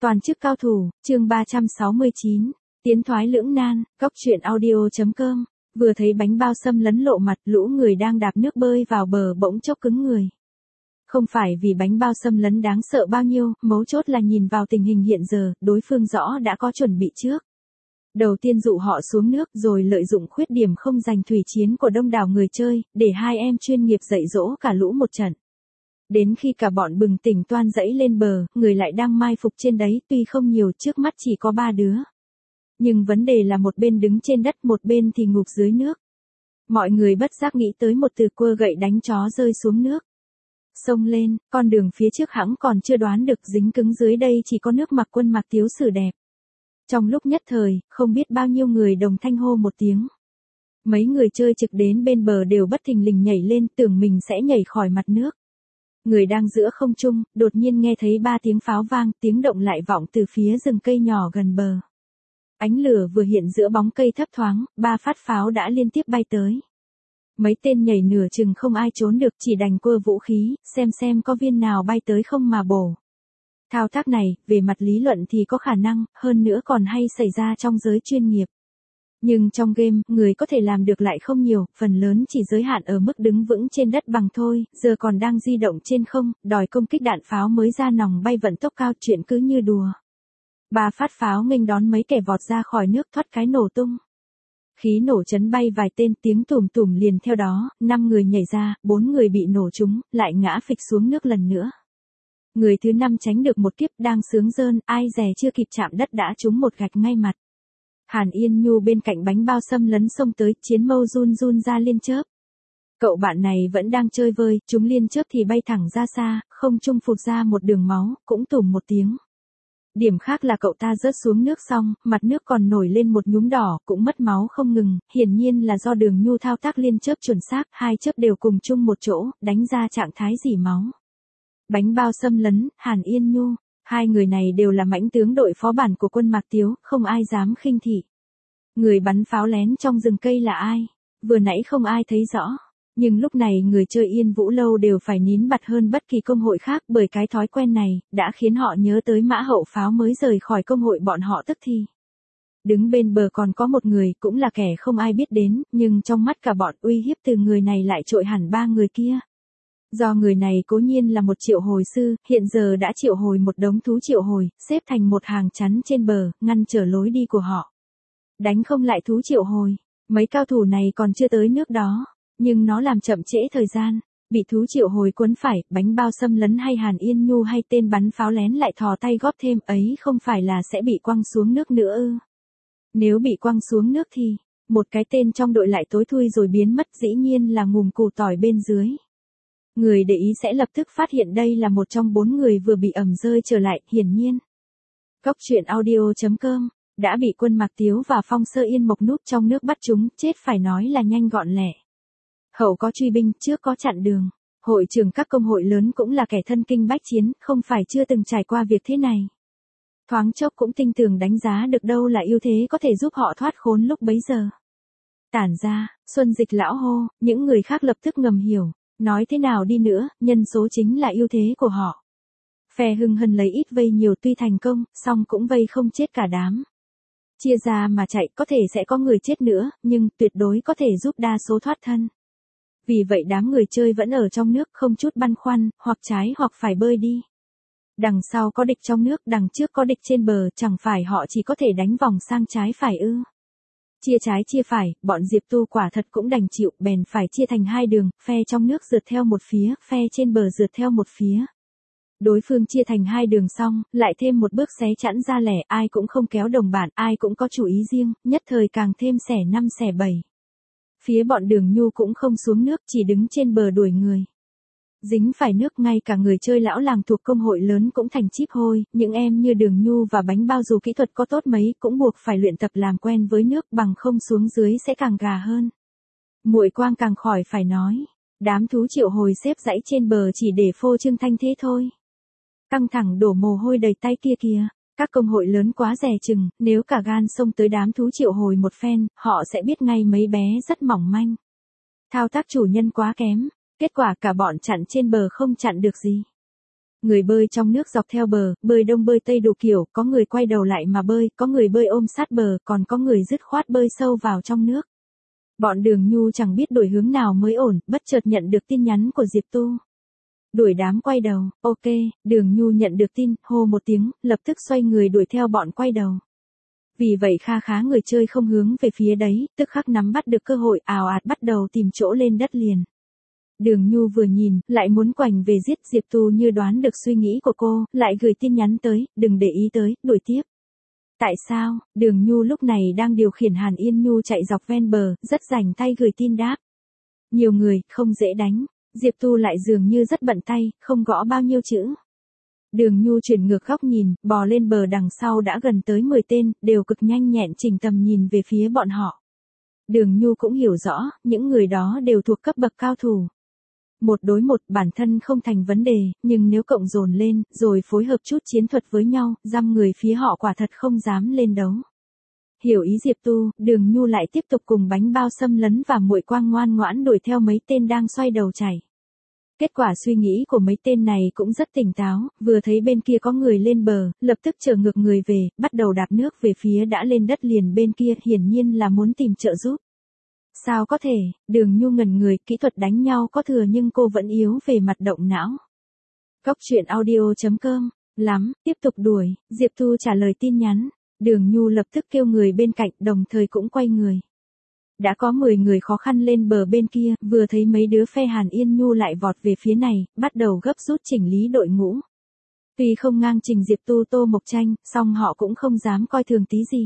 Toàn chức cao thủ, chương 369, tiến thoái lưỡng nan, góc truyện audio.com, vừa thấy bánh bao xâm lấn lộ mặt, lũ người đang đạp nước bơi vào bờ bỗng chốc cứng người. Không phải vì bánh bao xâm lấn đáng sợ bao nhiêu, mấu chốt là nhìn vào tình hình hiện giờ, đối phương rõ đã có chuẩn bị trước. Đầu tiên dụ họ xuống nước rồi lợi dụng khuyết điểm không giành thủy chiến của đông đảo người chơi, để hai em chuyên nghiệp dạy dỗ cả lũ một trận. Đến khi cả bọn bừng tỉnh toan dẫy lên bờ, người lại đang mai phục trên đấy, tuy không nhiều, trước mắt chỉ có 3 đứa. Nhưng vấn đề là một bên đứng trên đất, một bên thì ngụp dưới nước. Mọi người bất giác nghĩ tới một từ quơ gậy đánh chó rơi xuống nước. Xông lên, con đường phía trước hẵng còn chưa đoán được, dính cứng dưới đây chỉ có nước Mặc Quân mặc Tiếu Sử đẹp. Trong lúc nhất thời, không biết bao nhiêu người đồng thanh hô một tiếng. Mấy người chơi trực đến bên bờ đều bất thình lình nhảy lên, tưởng mình sẽ nhảy khỏi mặt nước. Người đang giữa không trung, đột nhiên nghe thấy 3 tiếng pháo vang, tiếng động lại vọng từ phía rừng cây nhỏ gần bờ. Ánh lửa vừa hiện giữa bóng cây thấp thoáng, 3 phát pháo đã liên tiếp bay tới. Mấy tên nhảy nửa chừng không ai trốn được, chỉ đành quơ vũ khí, xem có viên nào bay tới không mà bổ. Thao tác này, về mặt lý luận thì có khả năng, hơn nữa còn hay xảy ra trong giới chuyên nghiệp. Nhưng trong game, người có thể làm được lại không nhiều, phần lớn chỉ giới hạn ở mức đứng vững trên đất bằng thôi, giờ còn đang di động trên không, đòi công kích đạn pháo mới ra nòng bay vận tốc cao, chuyện cứ như đùa. 3 phát pháo nghênh đón mấy kẻ vọt ra khỏi nước, thoát cái nổ tung. Khí nổ chấn bay vài tên, tiếng tùm tùm liền theo đó, 5 người nhảy ra, 4 người bị nổ trúng, lại ngã phịch xuống nước lần nữa. Người thứ 5 tránh được một kiếp, đang sướng rơn, ai dè chưa kịp chạm đất đã trúng một gạch ngay mặt. Hàn Yên Nhu bên cạnh bánh bao xâm lấn xông tới, chiến mâu run ra liên chớp. Cậu bạn này vẫn đang chơi vơi, chúng liên chớp thì bay thẳng ra xa, không trung phụt ra một đường máu, cũng tủm một tiếng. Điểm khác là cậu ta rớt xuống nước xong, mặt nước còn nổi lên một nhúm đỏ, cũng mất máu không ngừng, hiển nhiên là do Đường Nhu thao tác liên chớp chuẩn xác, 2 chớp đều cùng chung một chỗ, đánh ra trạng thái rỉ máu. Bánh bao xâm lấn, Hàn Yên Nhu, hai người này đều là mãnh tướng đội phó bản của quân Mạc Tiếu, không ai dám khinh thị. Người bắn pháo lén trong rừng cây là ai? Vừa nãy không ai thấy rõ. Nhưng lúc này người chơi Yên Vũ Lâu đều phải nín bặt hơn bất kỳ công hội khác, bởi cái thói quen này, đã khiến họ nhớ tới Mã Hậu Pháo mới rời khỏi công hội bọn họ tức thì. Đứng bên bờ còn có một người, cũng là kẻ không ai biết đến, nhưng trong mắt cả bọn uy hiếp từ người này lại trội hẳn 3 người kia. Do người này cố nhiên là một triệu hồi sư, hiện giờ đã triệu hồi một đống thú triệu hồi, xếp thành một hàng chắn trên bờ, ngăn trở lối đi của họ. Đánh không lại thú triệu hồi, mấy cao thủ này còn chưa tới nước đó, nhưng nó làm chậm trễ thời gian, bị thú triệu hồi cuốn phải, bánh bao xâm lấn hay Hàn Yên Nhu hay tên bắn pháo lén lại thò tay góp thêm, ấy không phải là sẽ bị quăng xuống nước nữa ư? Nếu bị quăng xuống nước thì, một cái tên trong đội lại tối thui rồi biến mất, dĩ nhiên là ngùm củ tỏi bên dưới. Người để ý sẽ lập tức phát hiện đây là một trong 4 người vừa bị ẩm rơi trở lại, hiển nhiên. Góc truyện audio.com, đã bị quân Mạc Tiếu và Phong Sơ Yên mộc núp trong nước bắt chúng, chết phải nói là nhanh gọn lẹ. Hậu có truy binh, trước có chặn đường. Hội trưởng các công hội lớn cũng là kẻ thân kinh bách chiến, không phải chưa từng trải qua việc thế này. Thoáng chốc cũng tinh tường đánh giá được đâu là ưu thế có thể giúp họ thoát khốn lúc bấy giờ. Tản ra, Xuân Dịch lão hô, những người khác lập tức ngầm hiểu. Nói thế nào đi nữa, nhân số chính là ưu thế của họ. Phe Hưng Hân lấy ít vây nhiều, tuy thành công, song cũng vây không chết cả đám. Chia ra mà chạy, có thể sẽ có người chết nữa, nhưng tuyệt đối có thể giúp đa số thoát thân. Vì vậy đám người chơi vẫn ở trong nước, không chút băn khoăn, hoặc trái hoặc phải bơi đi. Đằng sau có địch trong nước, đằng trước có địch trên bờ, chẳng phải họ chỉ có thể đánh vòng sang trái phải ư? Chia trái chia phải, bọn Diệp Tu quả thật cũng đành chịu, bèn phải chia thành 2 đường, phe trong nước rượt theo một phía, phe trên bờ rượt theo một phía. Đối phương chia thành 2 đường xong, lại thêm một bước xé chẵn ra lẻ, ai cũng không kéo đồng bạn, ai cũng có chủ ý riêng, nhất thời càng thêm xẻ 5 xẻ 7. Phía bọn Đường Nhu cũng không xuống nước, chỉ đứng trên bờ đuổi người. Dính phải nước, ngay cả người chơi lão làng thuộc công hội lớn cũng thành chíp hôi, những em như Đường Nhu và bánh bao dù kỹ thuật có tốt mấy cũng buộc phải luyện tập làm quen với nước, bằng không xuống dưới sẽ càng gà hơn. Muội Quang càng khỏi phải nói, đám thú triệu hồi xếp dãy trên bờ chỉ để phô trương thanh thế thôi. Căng thẳng đổ mồ hôi đầy tay kia kìa, các công hội lớn quá dè chừng, nếu cả gan xông tới đám thú triệu hồi một phen, họ sẽ biết ngay mấy bé rất mỏng manh. Thao tác chủ nhân quá kém. Kết quả cả bọn chặn trên bờ không chặn được gì. Người bơi trong nước dọc theo bờ, bơi đông bơi tây đủ kiểu, có người quay đầu lại mà bơi, có người bơi ôm sát bờ, còn có người dứt khoát bơi sâu vào trong nước. Bọn Đường Nhu chẳng biết đổi hướng nào mới ổn, bất chợt nhận được tin nhắn của Diệp Tu. Đuổi đám quay đầu, ok, Đường Nhu nhận được tin, hô một tiếng, lập tức xoay người đuổi theo bọn quay đầu. Vì vậy kha khá người chơi không hướng về phía đấy, tức khắc nắm bắt được cơ hội ào ạt bắt đầu tìm chỗ lên đất liền. Đường Nhu vừa nhìn, lại muốn quành về giết Diệp Tu như đoán được suy nghĩ của cô, lại gửi tin nhắn tới, đừng để ý tới, đuổi tiếp. Tại sao? Đường Nhu lúc này đang điều khiển Hàn Yên Nhu chạy dọc ven bờ, rất rảnh tay gửi tin đáp. Nhiều người, không dễ đánh. Diệp Tu lại dường như rất bận tay, không gõ bao nhiêu chữ. Đường Nhu chuyển ngược góc nhìn, bò lên bờ đằng sau đã gần tới 10 tên, đều cực nhanh nhẹn chỉnh tầm nhìn về phía bọn họ. Đường Nhu cũng hiểu rõ, những người đó đều thuộc cấp bậc cao thủ. Một đối một bản thân không thành vấn đề, nhưng nếu cộng dồn lên, rồi phối hợp chút chiến thuật với nhau, dăm người phía họ quả thật không dám lên đấu. Hiểu ý Diệp Tu, Đường Nhu lại tiếp tục cùng bánh bao xâm lấn và muội quang ngoan ngoãn đuổi theo mấy tên đang xoay đầu chạy. Kết quả suy nghĩ của mấy tên này cũng rất tỉnh táo, vừa thấy bên kia có người lên bờ, lập tức trở ngược người về, bắt đầu đạp nước về phía đã lên đất liền bên kia, hiển nhiên là muốn tìm trợ giúp. Sao có thể? Đường Nhu ngẩn người, kỹ thuật đánh nhau có thừa nhưng cô vẫn yếu về mặt động não. Cóc truyện audio.com, lắm, tiếp tục đuổi, Diệp Tu trả lời tin nhắn. Đường Nhu lập tức kêu người bên cạnh, đồng thời cũng quay người. Đã có 10 người khó khăn lên bờ bên kia, vừa thấy mấy đứa phe Hàn Yên Nhu lại vọt về phía này, bắt đầu gấp rút chỉnh lý đội ngũ. Tuy không ngang trình Diệp Tu Tô Mộc Tranh, song họ cũng không dám coi thường tí gì.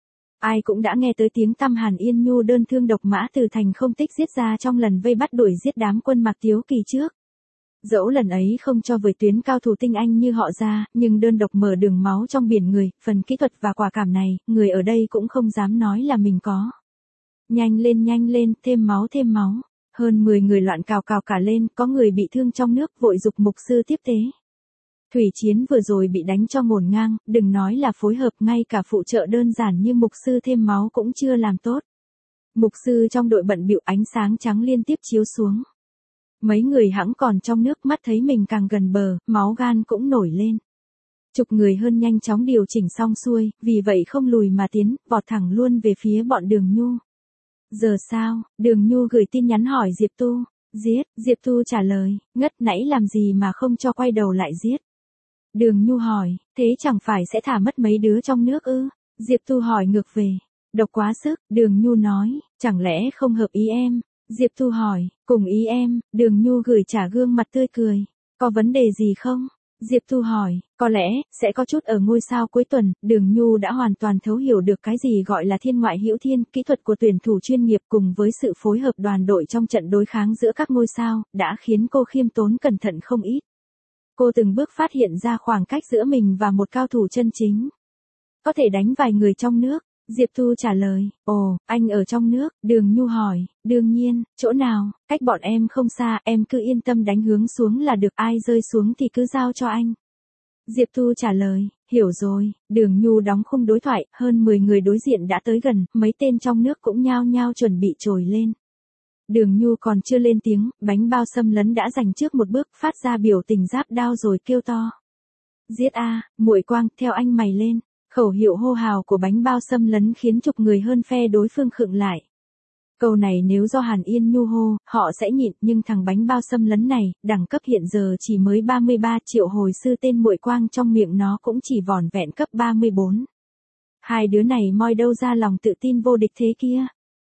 Ai cũng đã nghe tới tiếng tăm Hàn Yên Nhu đơn thương độc mã từ thành không tích giết ra trong lần vây bắt đuổi giết đám quân Mạc Tiếu Kỳ trước. Dẫu lần ấy không cho với tuyến cao thủ tinh anh như họ ra, nhưng đơn độc mở đường máu trong biển người, phần kỹ thuật và quả cảm này, người ở đây cũng không dám nói là mình có. Nhanh lên, thêm máu. Hơn 10 người loạn cào cả lên, có người bị thương trong nước, vội giục mục sư tiếp tế. Thủy chiến vừa rồi bị đánh cho ngổn ngang, đừng nói là phối hợp, ngay cả phụ trợ đơn giản như mục sư thêm máu cũng chưa làm tốt. Mục sư trong đội bận bịu, ánh sáng trắng liên tiếp chiếu xuống. Mấy người hẵng còn trong nước, mắt thấy mình càng gần bờ, máu gan cũng nổi lên. Chục người hơn nhanh chóng điều chỉnh xong xuôi, vì vậy không lùi mà tiến, vọt thẳng luôn về phía bọn Đường Nhu. Giờ sao? Đường Nhu gửi tin nhắn hỏi Diệp Tu. Giết, Diệp Tu trả lời, ngất nãy làm gì mà không cho quay đầu lại giết. Đường Nhu hỏi, thế chẳng phải sẽ thả mất mấy đứa trong nước ư? Diệp Tu hỏi ngược về. Độc quá sức, Đường Nhu nói, chẳng lẽ không hợp ý em? Diệp Tu hỏi, cùng ý em, Đường Nhu gửi trả gương mặt tươi cười. Có vấn đề gì không? Diệp Tu hỏi, có lẽ, sẽ có chút ở ngôi sao cuối tuần. Đường Nhu đã hoàn toàn thấu hiểu được cái gì gọi là thiên ngoại hữu thiên, kỹ thuật của tuyển thủ chuyên nghiệp cùng với sự phối hợp đoàn đội trong trận đối kháng giữa các ngôi sao, đã khiến cô khiêm tốn cẩn thận không ít. Cô từng bước phát hiện ra khoảng cách giữa mình và một cao thủ chân chính. Có thể đánh vài người trong nước. Diệp Tu trả lời, ồ, anh ở trong nước. Đường Nhu hỏi, đương nhiên, chỗ nào, cách bọn em không xa, em cứ yên tâm đánh hướng xuống là được, ai rơi xuống thì cứ giao cho anh. Diệp Tu trả lời, hiểu rồi. Đường Nhu đóng khung đối thoại, hơn 10 người đối diện đã tới gần, mấy tên trong nước cũng nhao nhao chuẩn bị trồi lên. Đường Nhu còn chưa lên tiếng, bánh bao xâm lấn đã giành trước một bước, phát ra biểu tình giáp đao rồi kêu to. Giết a, muội quang, theo anh mày lên. Khẩu hiệu hô hào của bánh bao xâm lấn khiến chục người hơn phe đối phương khựng lại. Câu này nếu do Hàn Yên Nhu hô, họ sẽ nhịn, nhưng thằng bánh bao xâm lấn này, đẳng cấp hiện giờ chỉ mới 33 triệu, hồi sư tên muội quang trong miệng nó cũng chỉ vỏn vẹn cấp 34. Hai đứa này moi đâu ra lòng tự tin vô địch thế kia.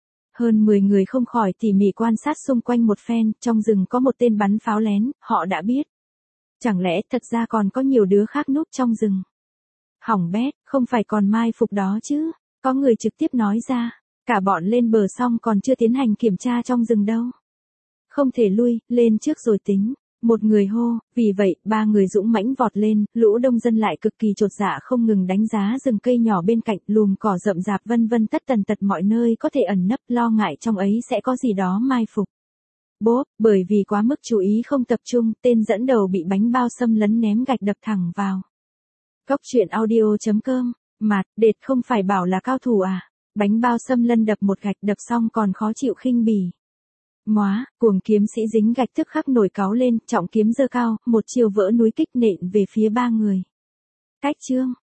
Hơn 10 người không khỏi tỉ mỉ quan sát xung quanh một phen, trong rừng có một tên bắn pháo lén, họ đã biết. Chẳng lẽ thật ra còn có nhiều đứa khác núp trong rừng. Hỏng bét, không phải còn mai phục đó chứ, có người trực tiếp nói ra, cả bọn lên bờ xong còn chưa tiến hành kiểm tra trong rừng đâu. Không thể lui, lên trước rồi tính, một người hô, vì vậy, 3 người dũng mãnh vọt lên, lũ đông dân lại cực kỳ chột dạ không ngừng đánh giá rừng cây nhỏ bên cạnh, lùm cỏ rậm rạp vân vân tất tần tật mọi nơi có thể ẩn nấp, lo ngại trong ấy sẽ có gì đó mai phục. Bốp, bởi vì quá mức chú ý không tập trung, tên dẫn đầu bị bánh bao xâm lấn ném gạch đập thẳng vào. Cóc truyện audio.com, Mạt, Đệt không phải bảo là cao thủ à? Bánh bao xâm lân đập một gạch, đập xong còn khó chịu khinh bỉ. Móa, cuồng kiếm sĩ dính gạch tức khắc nổi cáu lên, trọng kiếm giơ cao, một chiều vỡ núi kích nện về phía ba người. Cách chương.